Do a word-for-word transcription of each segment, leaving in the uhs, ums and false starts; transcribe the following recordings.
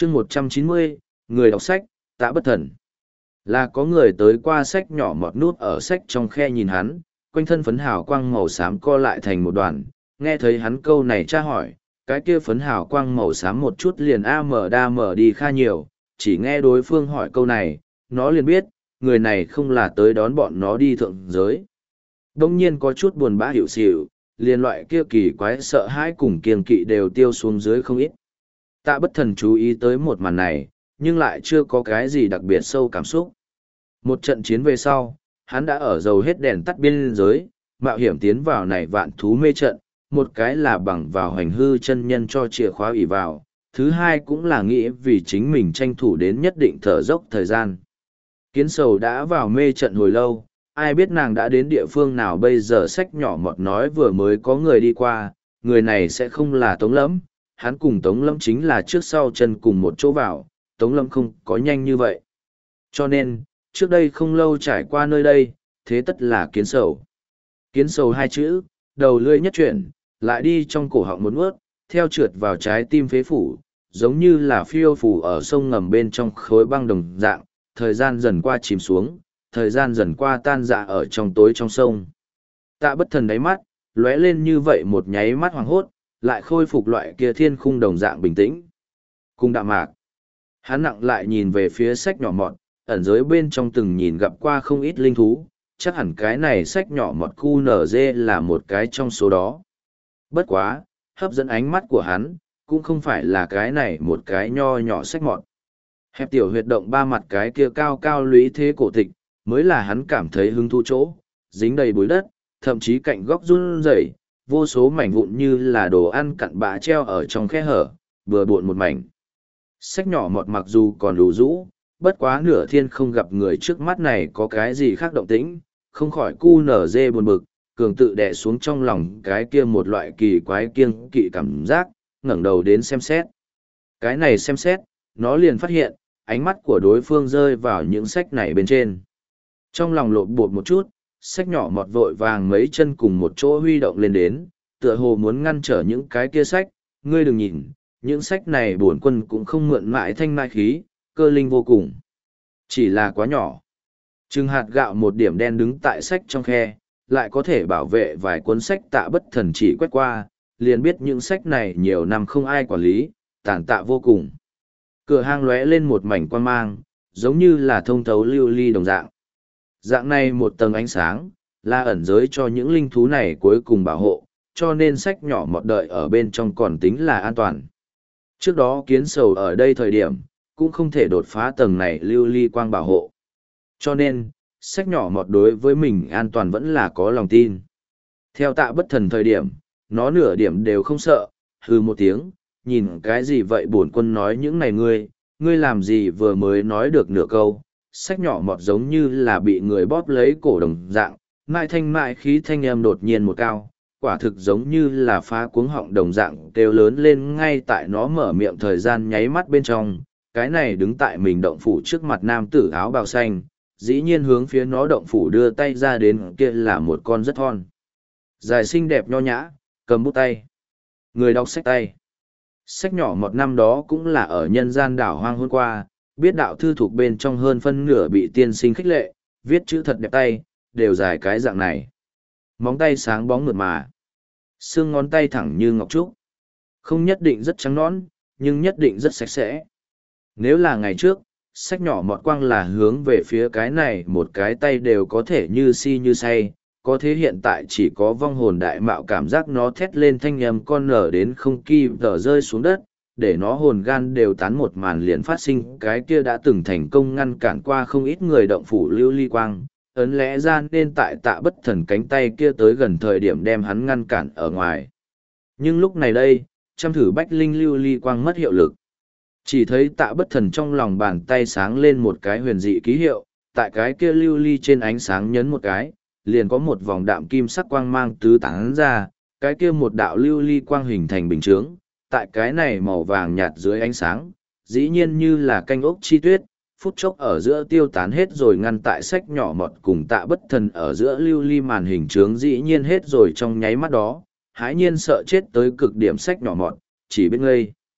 chương một trăm chín mươi, người đọc sách, Tạ Bất Thần. Là có người tới qua sách nhỏ mọt nút ở sách trong khe nhìn hắn, quanh thân phấn hào quang màu xám co lại thành một đoàn, nghe thấy hắn câu này tra hỏi, cái kia phấn hào quang màu xám một chút liền a mờ đa mờ đi kha nhiều, chỉ nghe đối phương hỏi câu này, nó liền biết, người này không là tới đón bọn nó đi thượng giới. Đông nhiên có chút buồn bã hiểu xỉu, liền loại kia kỳ quái sợ hãi cùng kiêng kỵ đều tiêu xuống dưới không ít. Tạ Bất Thần chú ý tới một màn này, nhưng lại chưa có cái gì đặc biệt sâu cảm xúc. Một trận chiến về sau, hắn đã ở dầu hết đèn tắt biên giới, mạo hiểm tiến vào này vạn thú mê trận, một cái là bằng vào hành hư chân nhân cho chìa khóa ủy vào, thứ hai cũng là nghĩ vì chính mình tranh thủ đến nhất định thở dốc thời gian. Kiến sầu đã vào mê trận hồi lâu, ai biết nàng đã đến địa phương nào bây giờ sách nhỏ mọt nói vừa mới có người đi qua, người này sẽ không là Tống Lâm, hắn cùng Tống Lâm chính là trước sau chân cùng một chỗ vào, Tống Lâm không có nhanh như vậy. Cho nên, trước đây không lâu trải qua nơi đây, thế tất là kiến sầu. Kiến sầu hai chữ, đầu lươi nhất chuyển, lại đi trong cổ họng một nuốt, theo trượt vào trái tim phế phủ, giống như là phiêu phủ ở sông ngầm bên trong khối băng đồng dạng, thời gian dần qua chìm xuống, thời gian dần qua tan dạ ở trong tối trong sông. Tạ Bất Thần đáy mắt, lóe lên như vậy một nháy mắt hoàng hốt, lại khôi phục loại kia thiên khung đồng dạng bình tĩnh. Cùng đạm mạc, hắn nặng lại nhìn về phía sách nhỏ mọt, ẩn giới bên trong từng nhìn gặp qua không ít linh thú, chắc hẳn cái này sách nhỏ mọt cu nở dê là một cái trong số đó. Bất quá, hấp dẫn ánh mắt của hắn, cũng không phải là cái này một cái nho nhỏ sách mọt. Hẹp tiểu huyệt động ba mặt cái kia cao cao lũy thế cổ tịch, mới là hắn cảm thấy hứng thú chỗ, dính đầy bụi đất, thậm chí cạnh góc run rẩy, vô số mảnh vụn như là đồ ăn cặn bã treo ở trong khe hở, vừa bộn một mảnh. Sách nhỏ mọt mặc dù còn đủ rũ, bất quá nửa thiên không gặp người trước mắt này có cái gì khác động tĩnh, không khỏi cu nở dê buồn bực, cường tự đè xuống trong lòng cái kia một loại kỳ quái kiêng kỵ cảm giác, ngẩng đầu đến xem xét. Cái này xem xét, nó liền phát hiện, ánh mắt của đối phương rơi vào những sách này bên trên. Trong lòng lộn bột một chút, sách nhỏ mọt vội vàng mấy chân cùng một chỗ huy động lên đến, tựa hồ muốn ngăn trở những cái kia sách, ngươi đừng nhìn, những sách này bổn quân cũng không mượn mãi thanh mai khí, cơ linh vô cùng. Chỉ là quá nhỏ. Trừng hạt gạo một điểm đen đứng tại sách trong khe, lại có thể bảo vệ vài cuốn sách. Tạ Bất Thần chỉ quét qua, liền biết những sách này nhiều năm không ai quản lý, tàn tạ vô cùng. Cửa hang lóe lên một mảnh quan mang, giống như là thông thấu lưu ly đồng dạng. Dạng này một tầng ánh sáng, là ẩn giới cho những linh thú này cuối cùng bảo hộ, cho nên sách nhỏ mọt đợi ở bên trong còn tính là an toàn. Trước đó kiến sầu ở đây thời điểm, cũng không thể đột phá tầng này lưu ly quang bảo hộ. Cho nên, sách nhỏ mọt đối với mình an toàn vẫn là có lòng tin. Theo Tạ Bất Thần thời điểm, nó nửa điểm đều không sợ, hừ một tiếng, nhìn cái gì vậy bổn quân nói những này ngươi, ngươi làm gì vừa mới nói được nửa câu, sách nhỏ mọt giống như là bị người bóp lấy cổ đồng dạng, mại thanh mại khí thanh âm đột nhiên một cao, quả thực giống như là phá cuống họng đồng dạng kêu lớn lên ngay tại nó mở miệng thời gian nháy mắt bên trong, cái này đứng tại mình động phủ trước mặt nam tử áo bào xanh, dĩ nhiên hướng phía nó động phủ đưa tay ra đến kia là một con rất thon. Dài xinh đẹp nho nhã, cầm bút tay. Người đọc sách tay. Sách nhỏ một năm đó cũng là ở nhân gian đảo hoang hôm qua, biết đạo thư thuộc bên trong hơn phân nửa bị tiên sinh khích lệ, viết chữ thật đẹp tay, đều dài cái dạng này. Móng tay sáng bóng mượt mà. Xương ngón tay thẳng như ngọc trúc. Không nhất định rất trắng nõn, nhưng nhất định rất sạch sẽ. Nếu là ngày trước, sách nhỏ mọt quang là hướng về phía cái này một cái tay đều có thể như si như say, có thế hiện tại chỉ có vong hồn đại mạo cảm giác nó thét lên thanh âm con nở đến không kỳ tở rơi xuống đất, để nó hồn gan đều tán một màn liền phát sinh cái kia đã từng thành công ngăn cản qua không ít người động phủ lưu ly quang, ấn lẽ ra nên tại Tạ Bất Thần cánh tay kia tới gần thời điểm đem hắn ngăn cản ở ngoài. Nhưng lúc này đây, trăm thử bách linh lưu ly quang mất hiệu lực. Chỉ thấy Tạ Bất Thần trong lòng bàn tay sáng lên một cái huyền dị ký hiệu, tại cái kia lưu ly trên ánh sáng nhấn một cái, liền có một vòng đạm kim sắc quang mang tứ tán ra, cái kia một đạo lưu ly quang hình thành bình chướng, tại cái này màu vàng nhạt dưới ánh sáng, dĩ nhiên như là canh ốc chi tuyết, phút chốc ở giữa tiêu tán hết rồi ngăn tại sách nhỏ mọt cùng Tạ Bất Thần ở giữa lưu ly màn hình chướng dĩ nhiên hết rồi trong nháy mắt đó, hãi nhiên sợ chết tới cực điểm sách nhỏ mọt, chỉ biết ngây.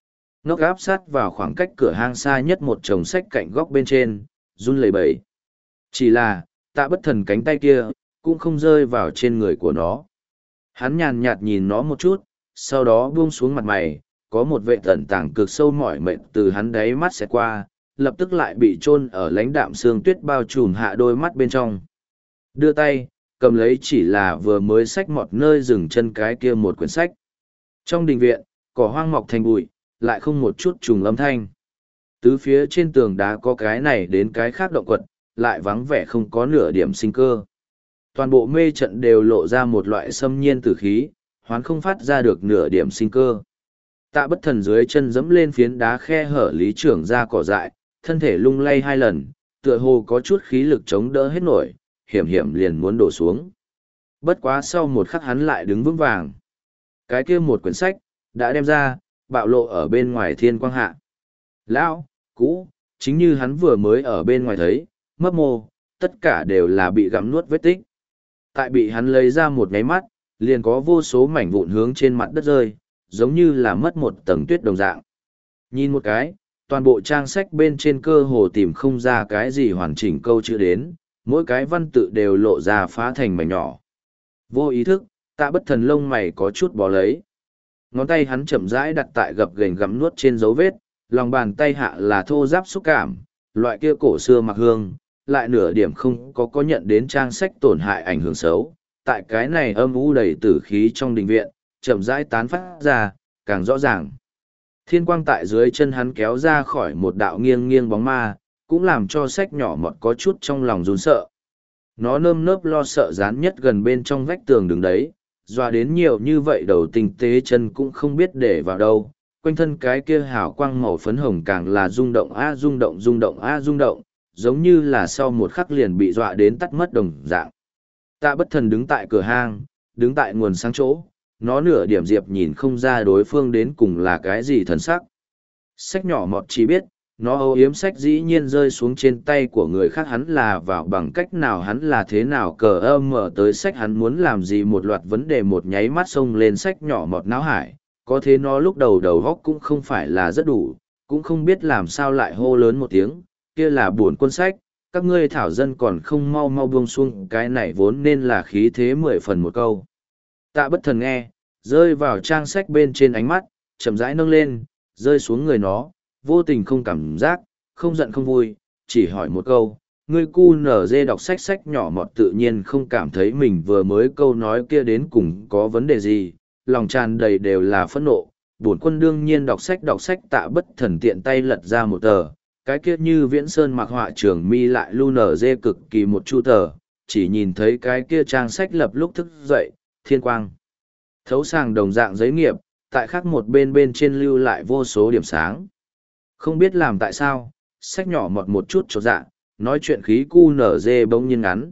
Ngốc áp sát vào khoảng cách cửa hang xa nhất một chồng sách cạnh góc bên trên, run lẩy bẩy. Chỉ là, tạ bất thần cánh tay kia, cũng không rơi vào trên người của nó. Hắn nhàn nhạt nhìn nó một chút, sau đó buông xuống mặt mày, có một vệ tẩn tàng cực sâu mỏi mệt từ hắn đáy mắt xẹt qua, lập tức lại bị chôn ở lãnh đạm sương tuyết bao trùm hạ đôi mắt bên trong. Đưa tay, cầm lấy chỉ là vừa mới xách mọt nơi dừng chân cái kia một quyển sách. Trong đình viện, cỏ hoang mọc thành bụi, lại không một chút trùng âm thanh. Tứ phía trên tường đá có cái này đến cái khác động quật, lại vắng vẻ không có nửa điểm sinh cơ. Toàn bộ mê trận đều lộ ra một loại xâm nhiên tử khí, hoán không phát ra được nửa điểm sinh cơ. Tạ bất thần dưới chân dẫm lên phiến đá khe hở lý trưởng ra cỏ dại, thân thể lung lay hai lần, tựa hồ có chút khí lực chống đỡ hết nổi, hiểm hiểm liền muốn đổ xuống. Bất quá sau một khắc hắn lại đứng vững vàng. Cái kia một quyển sách, đã đem ra, bạo lộ ở bên ngoài thiên quang hạ. Lão, cũ, chính như hắn vừa mới ở bên ngoài thấy, mấp mô, tất cả đều là bị gặm nuốt vết tích. Tại bị hắn lấy ra một nháy mắt, liền có vô số mảnh vụn hướng trên mặt đất rơi, giống như là mất một tầng tuyết đồng dạng. Nhìn một cái, toàn bộ trang sách bên trên cơ hồ tìm không ra cái gì hoàn chỉnh câu chữ đến, mỗi cái văn tự đều lộ ra phá thành mảnh nhỏ. Vô ý thức, tạ bất thần lông mày có chút bò lấy. Ngón tay hắn chậm rãi đặt tại gập ghềnh gặm nuốt trên dấu vết, lòng bàn tay hạ là thô giáp xúc cảm, loại kia cổ xưa mặc hương, lại nửa điểm không có có nhận đến trang sách tổn hại ảnh hưởng xấu. Tại cái này âm u đầy tử khí trong đình viện, chậm rãi tán phát ra, càng rõ ràng. Thiên quang tại dưới chân hắn kéo ra khỏi một đạo nghiêng nghiêng bóng ma, cũng làm cho sách nhỏ mọt có chút trong lòng run sợ. Nó nơm nớp lo sợ dán nhất gần bên trong vách tường đứng đấy, dọa đến nhiều như vậy đầu tinh tế chân cũng không biết để vào đâu. Quanh thân cái kia hào quang màu phấn hồng càng là rung động a rung động rung động a rung động, giống như là sau một khắc liền bị dọa đến tắt mất đồng dạng. Tạ bất thần đứng tại cửa hang, đứng tại nguồn sáng chỗ, nó nửa điểm diệp nhìn không ra đối phương đến cùng là cái gì thần sắc. Sách nhỏ mọt chỉ biết, nó âu yếm sách dĩ nhiên rơi xuống trên tay của người khác, hắn là vào bằng cách nào, hắn là thế nào cờ âm mở tới sách, hắn muốn làm gì, một loạt vấn đề một nháy mắt xông lên sách nhỏ mọt não hải. Có thế nó lúc đầu đầu góc cũng không phải là rất đủ, cũng không biết làm sao lại hô lớn một tiếng, kia là buồn quân sách, các ngươi thảo dân còn không mau mau buông xuống cái này vốn nên là khí thế mười phần một câu. Tạ bất thần nghe, rơi vào trang sách bên trên ánh mắt, chậm rãi nâng lên, rơi xuống người nó, vô tình không cảm giác, không giận không vui, chỉ hỏi một câu, ngươi cu nở dê đọc sách sách nhỏ mọt tự nhiên không cảm thấy mình vừa mới câu nói kia đến cùng có vấn đề gì, lòng tràn đầy đều là phẫn nộ. Bổn quân đương nhiên đọc sách đọc sách. Tạ bất thần tiện tay lật ra một tờ, cái kia như viễn sơn mặc họa trường mi lại lu nở dê cực kỳ một chu tờ, chỉ nhìn thấy cái kia trang sách lập lúc thức dậy, thiên quang. Thấu sàng đồng dạng giấy nghiệp, tại khác một bên bên trên lưu lại vô số điểm sáng. Không biết làm tại sao, sách nhỏ mọt một chút chột dạ, nói chuyện khí cu nở dê bỗng nhiên ngắn.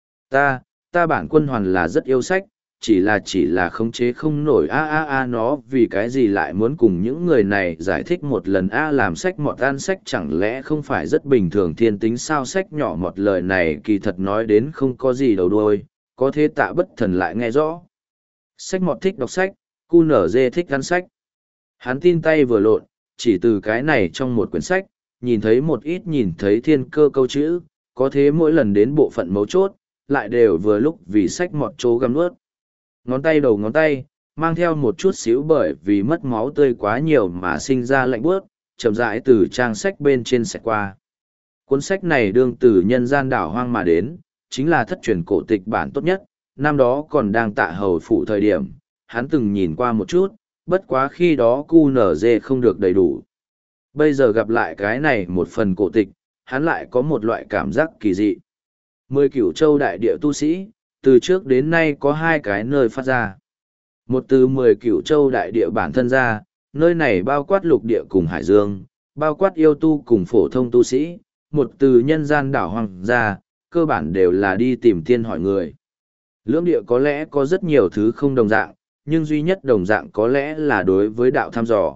Ta, ta bản quân hoàn là rất yêu sách, chỉ là chỉ là khống chế không nổi a a a nó vì cái gì lại muốn cùng những người này giải thích một lần a làm sách mọt ăn sách chẳng lẽ không phải rất bình thường thiên tính sao, sách nhỏ một lời này kỳ thật nói đến không có gì đầu đuôi, có thế Tạ bất thần lại nghe rõ. Sách mọt thích đọc sách, cu nở dê thích ăn sách. Hắn tin tay vừa lộn, chỉ từ cái này trong một quyển sách, nhìn thấy một ít nhìn thấy thiên cơ câu chữ, có thế mỗi lần đến bộ phận mấu chốt, lại đều vừa lúc vì sách mọt trố găm nuốt. Ngón tay đầu ngón tay, mang theo một chút xíu bởi vì mất máu tươi quá nhiều mà sinh ra lạnh buốt, chậm rãi từ trang sách bên trên xẹt qua. Cuốn sách này đương từ nhân gian đảo hoang mà đến, chính là thất truyền cổ tịch bản tốt nhất, năm đó còn đang Tạ hầu phủ thời điểm, hắn từng nhìn qua một chút, bất quá khi đó cu nở dê không được đầy đủ. Bây giờ gặp lại cái này một phần cổ tịch, hắn lại có một loại cảm giác kỳ dị. Mười cửu châu đại địa tu sĩ, từ trước đến nay có hai cái nơi phát ra. Một từ mười cửu châu đại địa bản thân ra, nơi này bao quát lục địa cùng hải dương, bao quát yêu tu cùng phổ thông tu sĩ, một từ nhân gian đảo hoang ra, cơ bản đều là đi tìm tiên hỏi người. Lưỡng địa có lẽ có rất nhiều thứ không đồng dạng, nhưng duy nhất đồng dạng có lẽ là đối với đạo thăm dò.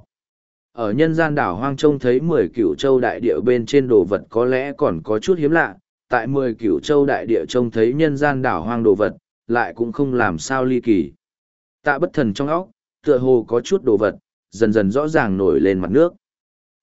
Ở nhân gian đảo hoang trông thấy mười cửu châu đại địa bên trên đồ vật có lẽ còn có chút hiếm lạ, tại mười cửu châu đại địa trông thấy nhân gian đảo hoang đồ vật, lại cũng không làm sao ly kỳ. Tạ bất thần trong óc, tựa hồ có chút đồ vật, dần dần rõ ràng nổi lên mặt nước.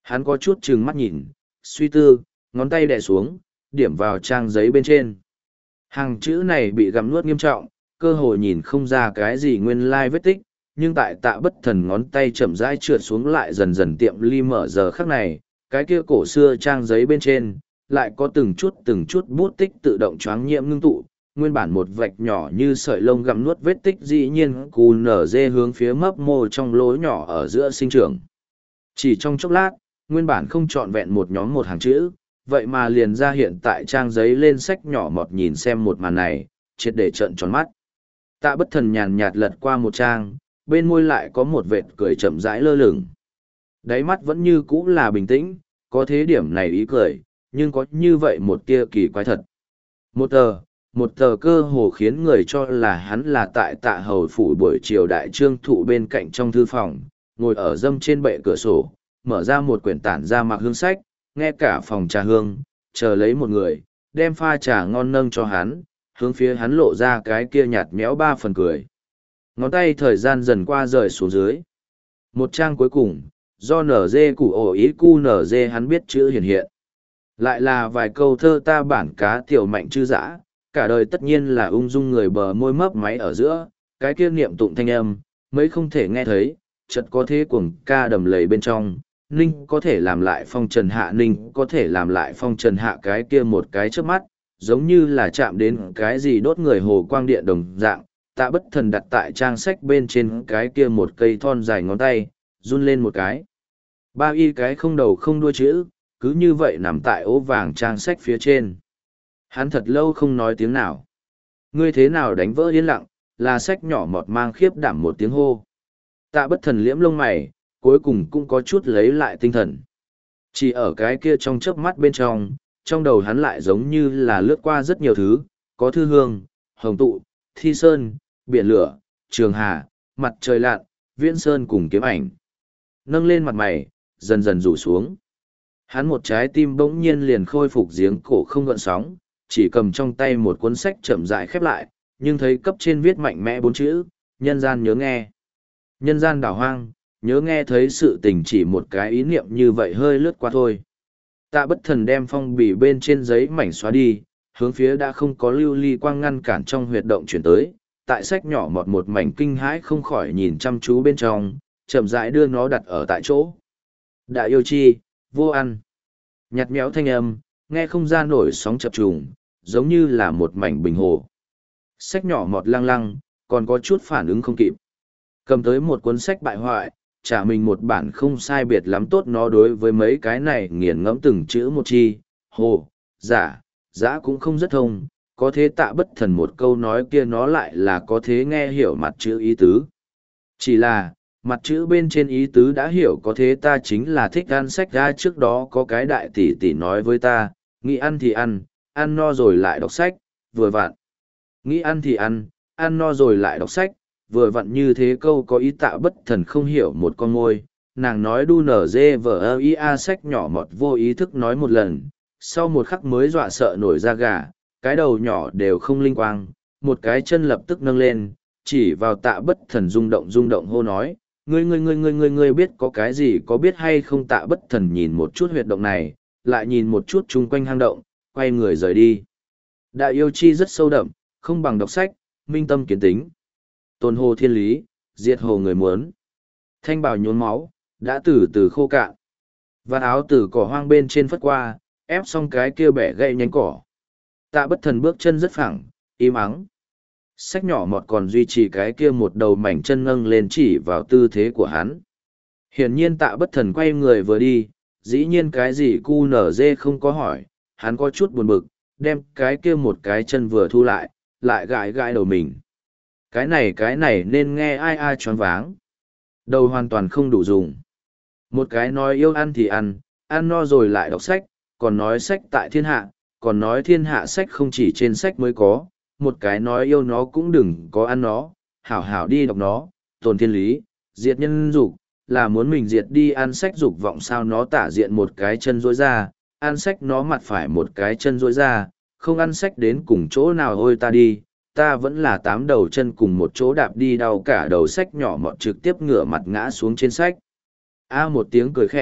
Hắn có chút trừng mắt nhìn, suy tư, ngón tay đè xuống, điểm vào trang giấy bên trên. Hàng chữ này bị gặm nuốt nghiêm trọng, cơ hồ nhìn không ra cái gì nguyên lai vết tích, nhưng tại Tạ Bất Thần ngón tay chậm rãi trượt xuống lại dần dần tiệm ly mở giờ khắc này, cái kia cổ xưa trang giấy bên trên, lại có từng chút từng chút bút tích tự động choáng nhiễm ngưng tụ, nguyên bản một vạch nhỏ như sợi lông gặm nuốt vết tích dĩ nhiên cù nở dê hướng phía mấp mô trong lỗ nhỏ ở giữa sinh trưởng. Chỉ trong chốc lát, nguyên bản không trọn vẹn một nhóm một hàng chữ, vậy mà liền ra hiện tại trang giấy lên sách nhỏ mọt nhìn xem một màn này, triệt để trợn tròn mắt. Tạ Bất Thần nhàn nhạt lật qua một trang, bên môi lại có một vệt cười chậm rãi lơ lửng. Đáy mắt vẫn như cũ là bình tĩnh, có thế điểm này ý cười, nhưng có như vậy một tia kỳ quái thật. Một tờ, một tờ cơ hồ khiến người cho là hắn là tại Tạ Hầu phủ buổi chiều đại trương thụ bên cạnh trong thư phòng, ngồi ở dâm trên bệ cửa sổ, mở ra một quyển tản ra mặc hương sách, nghe cả phòng trà hương, chờ lấy một người, đem pha trà ngon nâng cho hắn, hướng phía hắn lộ ra cái kia nhạt méo ba phần cười. Ngón tay thời gian dần qua rời xuống dưới. Một trang cuối cùng, do nở dê củ ổ ý cu nở dê hắn biết chữ hiện hiện. Lại là vài câu thơ ta bản cá tiểu mạnh chư dã, cả đời tất nhiên là ung dung người bờ môi mấp máy ở giữa, cái kia niệm tụng thanh âm, mấy không thể nghe thấy, chợt có thế cuồng ca đầm lầy bên trong. Ninh có thể làm lại phong trần hạ ninh có thể làm lại phong trần hạ cái kia một cái trước mắt, giống như là chạm đến cái gì đốt người hồ quang điện đồng dạng. Tạ Bất Thần đặt tại trang sách bên trên cái kia một cây thon dài ngón tay, run lên một cái. Ba y cái không đầu không đuôi chữ, cứ như vậy nằm tại ố vàng trang sách phía trên. Hắn thật lâu không nói tiếng nào. Ngươi thế nào đánh vỡ yên lặng, là sách nhỏ mọt mang khiếp đảm một tiếng hô. Tạ Bất Thần liễm lông mày, cuối cùng cũng có chút lấy lại tinh thần. Chỉ ở cái kia trong chớp mắt bên trong, trong đầu hắn lại giống như là lướt qua rất nhiều thứ, có thư hương, hồng tụ, thi sơn, biển lửa, trường hà, mặt trời lặn, viễn sơn cùng kiếm ảnh. Nâng lên mặt mày, dần dần rủ xuống. Hắn một trái tim bỗng nhiên liền khôi phục giếng cổ không gợn sóng, chỉ cầm trong tay một cuốn sách chậm rãi khép lại, nhưng thấy cấp trên viết mạnh mẽ bốn chữ, nhân gian nhớ nghe. Nhân gian đảo hoang, nhớ nghe thấy sự tình chỉ một cái ý niệm như vậy hơi lướt qua thôi. Tạ Bất Thần đem phong bì bên trên giấy mảnh xóa đi, hướng phía đã không có lưu ly quang ngăn cản trong huyệt động chuyển tới, tại sách nhỏ mọt một mảnh kinh hãi không khỏi nhìn chăm chú bên trong, chậm rãi đưa nó đặt ở tại chỗ. Đại yêu chi, vô ăn. Nhạt méo thanh âm, nghe không ra nổi sóng chập trùng, giống như là một mảnh bình hồ. Sách nhỏ mọt lăng lăng, còn có chút phản ứng không kịp. Cầm tới một cuốn sách bại hoại, trả mình một bản không sai biệt lắm tốt nó đối với mấy cái này nghiền ngẫm từng chữ một chi, hồ, giả, giả cũng không rất thông, có thế Tạ Bất Thần một câu nói kia nó lại là có thế nghe hiểu mặt chữ ý tứ. Chỉ là, mặt chữ bên trên ý tứ đã hiểu có thế ta chính là thích ăn sách ra trước đó có cái đại tỷ tỷ nói với ta, nghĩ ăn thì ăn, ăn no rồi lại đọc sách, vừa vặn. Nghĩ ăn thì ăn, ăn no rồi lại đọc sách, vừa vặn như thế câu có ý Tạ Bất Thần không hiểu một con môi, nàng nói đu nở dê vờ ơ ia sách nhỏ mọt vô ý thức nói một lần, sau một khắc mới dọa sợ nổi da gà, cái đầu nhỏ đều không linh quang, một cái chân lập tức nâng lên, chỉ vào Tạ Bất Thần rung động rung động hô nói, ngươi ngươi ngươi ngươi ngươi ngươi biết có cái gì có biết hay không. Tạ Bất Thần nhìn một chút huyệt động này, lại nhìn một chút chung quanh hang động, quay người rời đi. Đại yêu chi rất sâu đậm, không bằng đọc sách, minh tâm kiến tính. Tôn hồ thiên lý, diệt hồ người muốn. Thanh bào nhốn máu, đã từ từ khô cạn. Vạt áo từ cỏ hoang bên trên phất qua, ép xong cái kia bẻ gãy nhánh cỏ. Tạ Bất Thần bước chân rất phẳng, im ắng. Sách nhỏ mọt còn duy trì cái kia một đầu mảnh chân nâng lên chỉ vào tư thế của hắn. Hiển nhiên Tạ Bất Thần quay người vừa đi, dĩ nhiên cái gì cu nở dê không có hỏi, hắn có chút buồn bực, đem cái kia một cái chân vừa thu lại, lại gãi gãi đầu mình. Cái này cái này nên nghe ai ai choáng váng. Đầu hoàn toàn không đủ dùng. Một cái nói yêu ăn thì ăn, ăn no rồi lại đọc sách, còn nói sách tại thiên hạ, còn nói thiên hạ sách không chỉ trên sách mới có, một cái nói yêu nó cũng đừng có ăn nó, hảo hảo đi đọc nó, tồn thiên lý, diệt nhân dục, là muốn mình diệt đi ăn sách dục vọng sao. Nó tả diện một cái chân rối ra, ăn sách nó mặt phải một cái chân rối ra, không ăn sách đến cùng chỗ nào ôi ta đi, ta vẫn là tám đầu chân cùng một chỗ đạp đi đau cả đầu sách nhỏ mọt trực tiếp ngửa mặt ngã xuống trên sách. A một tiếng cười khẽ,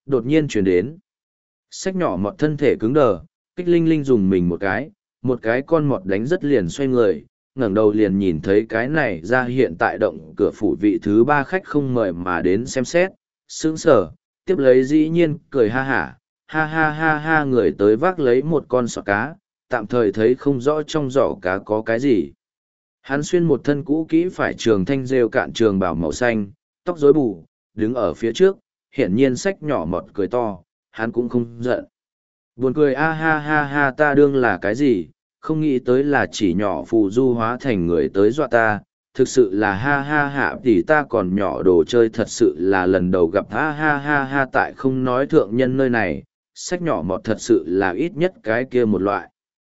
đột nhiên chuyển đến. Sách nhỏ mọt thân thể cứng đờ, kích linh linh dùng mình một cái, một cái con mọt đánh rất liền xoay người, ngẩng đầu liền nhìn thấy cái này ra hiện tại động cửa phủ vị thứ ba khách không mời mà đến xem xét, sững sờ, tiếp lấy dĩ nhiên cười ha hả, ha ha ha ha người tới vác lấy một con sọ cá, tạm thời thấy không rõ trong giỏ cá có cái gì. Hắn xuyên một thân cũ kỹ phải trường thanh rêu cạn trường bào màu xanh, tóc rối bù, đứng ở phía trước, hiển nhiên sách nhỏ mọt cười to, hắn cũng không giận. Buồn cười a ha ha ha ta đương là cái gì, không nghĩ tới là chỉ nhỏ phù du hóa thành người tới dọa ta, thực sự là ha ha ha thì ta còn nhỏ đồ chơi thật sự là lần đầu gặp ha ha ha ha tại không nói thượng nhân nơi này, sách nhỏ mọt thật sự là ít nhất cái kia một loại.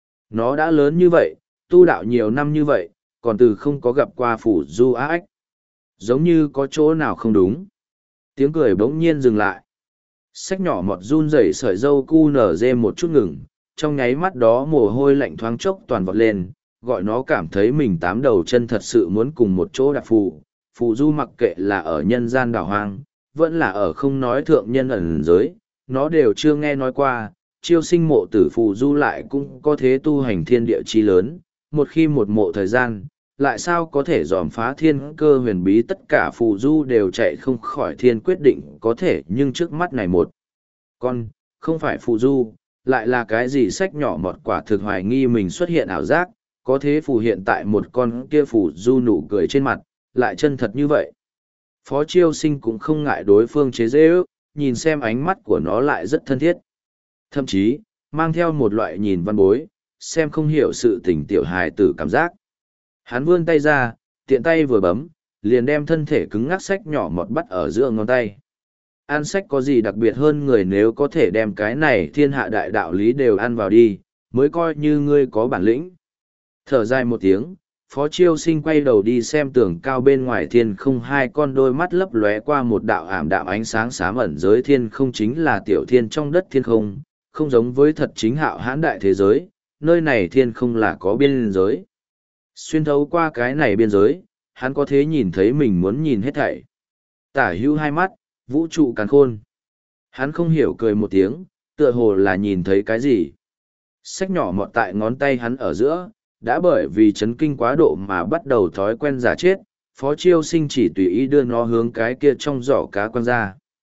Nó đã lớn như vậy, tu đạo nhiều năm như vậy, còn từ không có gặp qua phù du á ách. Giống như có chỗ nào không đúng. Tiếng cười bỗng nhiên dừng lại. Sách nhỏ mọt run rẩy sợi dâu cu nở dê một chút ngừng, trong nháy mắt đó mồ hôi lạnh thoáng chốc toàn vọt lên, gọi nó cảm thấy mình tám đầu chân thật sự muốn cùng một chỗ đạp phù. Phù du mặc kệ là ở nhân gian đảo hoang, vẫn là ở không nói thượng nhân ẩn giới, nó đều chưa nghe nói qua, chiêu sinh mộ tử phù du lại cũng có thế tu hành thiên địa chi lớn, một khi một mộ thời gian, lại sao có thể dòm phá thiên cơ huyền bí tất cả phù du đều chạy không khỏi thiên quyết định có thể nhưng trước mắt này một con, không phải phù du, lại là cái gì sách nhỏ mọt quả thực hoài nghi mình xuất hiện ảo giác, có thế phù hiện tại một con kia phù du nụ cười trên mặt, lại chân thật như vậy. Phó Chiêu Sinh cũng không ngại đối phương chế dễ ước, nhìn xem ánh mắt của nó lại rất thân thiết. Thậm chí, mang theo một loại nhìn văn bối, xem không hiểu sự tình tiểu hài tử cảm giác. Hắn vươn tay ra, tiện tay vừa bấm, liền đem thân thể cứng ngắc sách nhỏ mọt bắt ở giữa ngón tay. Ăn sách có gì đặc biệt hơn người nếu có thể đem cái này thiên hạ đại đạo lý đều ăn vào đi, mới coi như ngươi có bản lĩnh. Thở dài một tiếng, Phó Chiêu Sinh quay đầu đi xem tường cao bên ngoài thiên không hai con đôi mắt lấp lóe qua một đạo ảm đạm ánh sáng xám ẩn giới thiên không chính là tiểu thiên trong đất thiên không, không giống với thật chính hạo hãn đại thế giới, nơi này thiên không là có biên giới. Xuyên thấu qua cái này biên giới, hắn có thể nhìn thấy mình muốn nhìn hết thảy. Tả hữu hai mắt, vũ trụ càn khôn. Hắn không hiểu cười một tiếng, tựa hồ là nhìn thấy cái gì. Sách nhỏ mọt tại ngón tay hắn ở giữa, đã bởi vì chấn kinh quá độ mà bắt đầu thói quen giả chết, Phó Chiêu Sinh chỉ tùy ý đưa nó hướng cái kia trong giỏ cá quăng ra.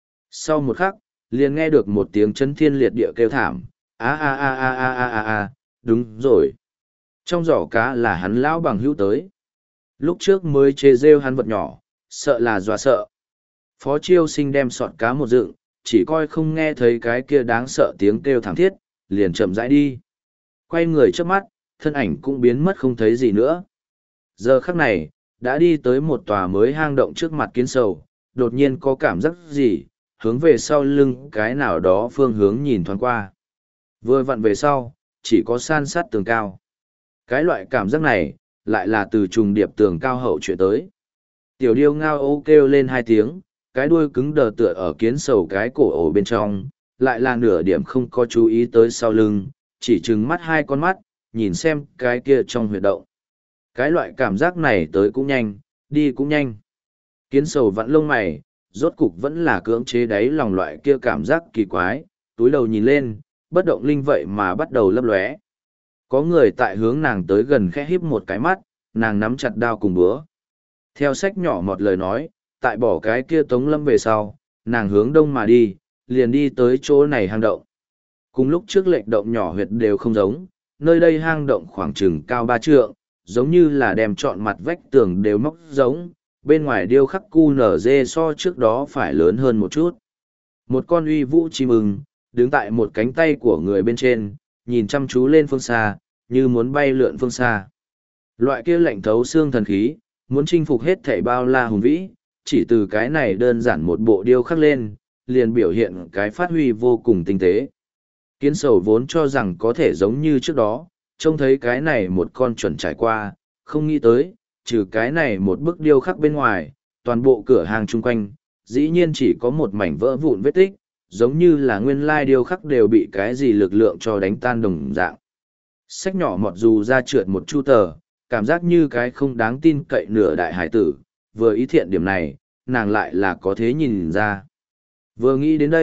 Sau một khắc, liền nghe được một tiếng chấn thiên liệt địa kêu thảm, a a a a a a a a, đúng rồi. Trong giỏ cá là hắn lão bằng hữu tới. Lúc trước mới chê rêu hắn vật nhỏ, sợ là dọa sợ. Phó Chiêu Sinh đem sọt cá một dựng, chỉ coi không nghe thấy cái kia đáng sợ tiếng kêu thảm thiết, liền chậm rãi đi. Quay người trước mắt, thân ảnh cũng biến mất không thấy gì nữa. Giờ khắc này, đã đi tới một tòa mới hang động trước mặt kiến sầu, đột nhiên có cảm giác gì, hướng về sau lưng cái nào đó phương hướng nhìn thoáng qua. Vừa vặn về sau, chỉ có san sát tường cao. Cái loại cảm giác này, lại là từ trùng điệp tường cao hậu chuyện tới. Tiểu điêu ngao ô kêu lên hai tiếng, cái đuôi cứng đờ tựa ở kiến sầu cái cổ ổ bên trong, lại là nửa điểm không có chú ý tới sau lưng, chỉ trừng mắt hai con mắt, nhìn xem cái kia trong huyệt động. Cái loại cảm giác này tới cũng nhanh, đi cũng nhanh. Kiến sầu vặn lông mày, rốt cục vẫn là cưỡng chế đáy lòng loại kia cảm giác kỳ quái, túi đầu nhìn lên, bất động linh vậy mà bắt đầu lấp lóe. Có người tại hướng nàng tới gần khẽ híp một cái mắt, nàng nắm chặt đao cùng búa. Theo sách nhỏ một lời nói, tại bỏ cái kia tống lâm về sau, nàng hướng đông mà đi, liền đi tới chỗ này hang động. Cùng lúc trước lệch động nhỏ huyệt đều không giống, nơi đây hang động khoảng chừng cao ba trượng, giống như là đem trọn mặt vách tường đều móc giống, bên ngoài điêu khắc cu nở dê so trước đó phải lớn hơn một chút. Một con uy vũ chim ưng, đứng tại một cánh tay của người bên trên, nhìn chăm chú lên phương xa, như muốn bay lượn phương xa. Loại kia lạnh thấu xương thần khí, muốn chinh phục hết thảy bao la hùng vĩ, chỉ từ cái này đơn giản một bộ điêu khắc lên, liền biểu hiện cái phát huy vô cùng tinh tế. Kiến sầu vốn cho rằng có thể giống như trước đó, trông thấy cái này một con chuẩn trải qua, không nghĩ tới, trừ cái này một bức điêu khắc bên ngoài, toàn bộ cửa hàng chung quanh, dĩ nhiên chỉ có một mảnh vỡ vụn vết tích, giống như là nguyên lai điêu khắc đều bị cái gì lực lượng cho đánh tan đồng dạng. Sách nhỏ mọt dù ra trượt một chu tờ, cảm giác như cái không đáng tin cậy nửa đại hải tử, vừa ý thiện điểm này, nàng lại là có thế nhìn ra. Vừa nghĩ đến đây,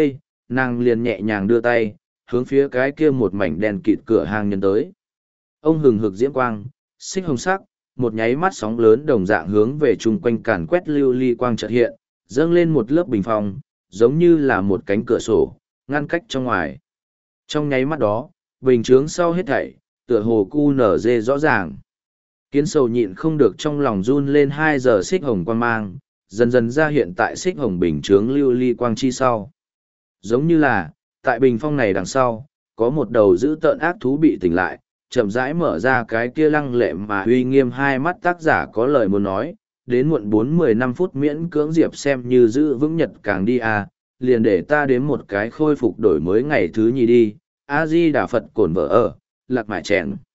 nàng liền nhẹ nhàng đưa tay, hướng phía cái kia một mảnh đèn kịt cửa hàng nhân tới. Ông hừng hực diễm quang, xích hồng sắc, một nháy mắt sóng lớn đồng dạng hướng về chung quanh càn quét lưu ly quang chợt hiện, dâng lên một lớp bình phong, giống như là một cánh cửa sổ, ngăn cách trong ngoài. Trong nháy mắt đó, bình chướng sau hết thảy, tựa hồ cu nở dê rõ ràng. Kiến sầu nhịn không được trong lòng run lên hai giờ xích hồng quang mang, dần dần ra hiện tại xích hồng bình chướng lưu ly quang chi sau. Giống như là, tại bình phong này đằng sau, có một đầu dữ tợn ác thú bị tỉnh lại, chậm rãi mở ra cái kia lăng lệ mà uy nghiêm hai mắt. Tác giả có lời muốn nói, đến muộn bốn mươi lăm phút miễn cưỡng diệp xem như giữ vững nhật càng đi à, liền để ta đến một cái khôi phục đổi mới ngày thứ nhì đi. A Di Đà Phật cổn vợ ở, lạc mải chèn.